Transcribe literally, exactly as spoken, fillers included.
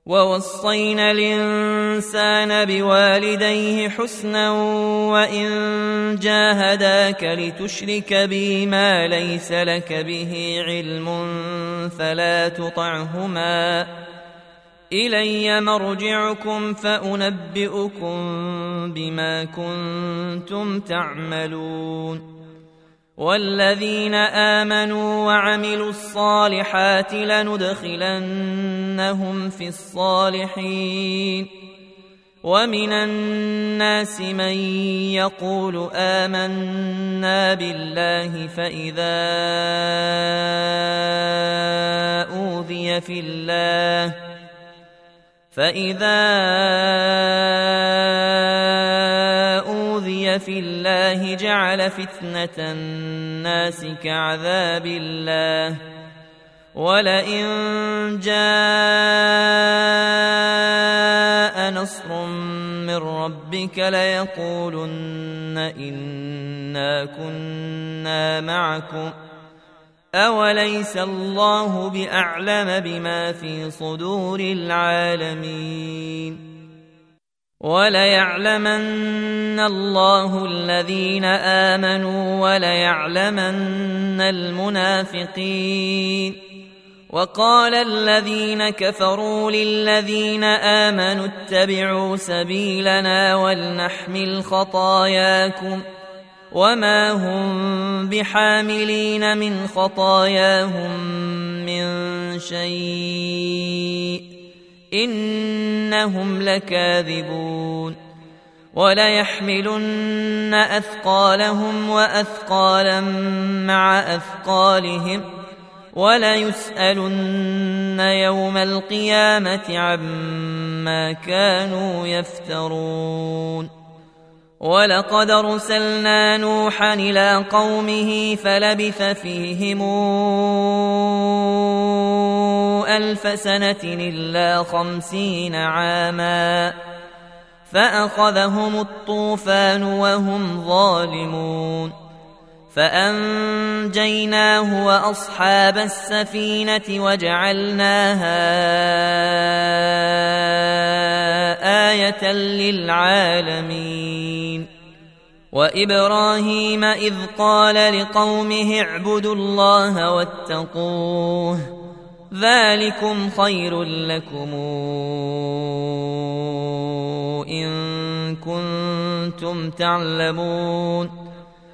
ووصينا الإنسان بوالديه حسنا وإن جاهداك لتشرك بي ما ليس لك به علم فلا تطعهما إلي مرجعكم فأنبئكم بما كنتم تعملون والذين آمنوا وعملوا الصالحات لندخلنهم في الصالحين ومن الناس من يقول آمنا بالله فإذا أوذي في الله فإذا أوذي في الله جعل فتنة الناس كعذاب الله ولئن جاء نصر من ربك ليقولن إنا كنا معكم أوليس الله بأعلم بما في صدور العالمين وليعلمن الله الذين آمنوا وليعلمن المنافقين وقال الذين كفروا للذين آمنوا اتبعوا سبيلنا ولنحمل خطاياكم وما هم بحاملين من خطاياهم من شيء إنهم لكاذبون وليحملن أثقالهم وأثقالا مع أثقالهم وليسألن يوم القيامة عما كانوا يفترون ولقد أرسلنا نوحا إلى قومه فلبث فيهم ألف سنة إلا خمسين عاما فأخذهم الطوفان وهم ظالمون فأنجيناه وأصحاب السفينة وجعلناها آية للعالمين وإبراهيم إذ قال لقومه اعبدوا الله واتقوه ذلكم خير لكم إن كنتم تعلمون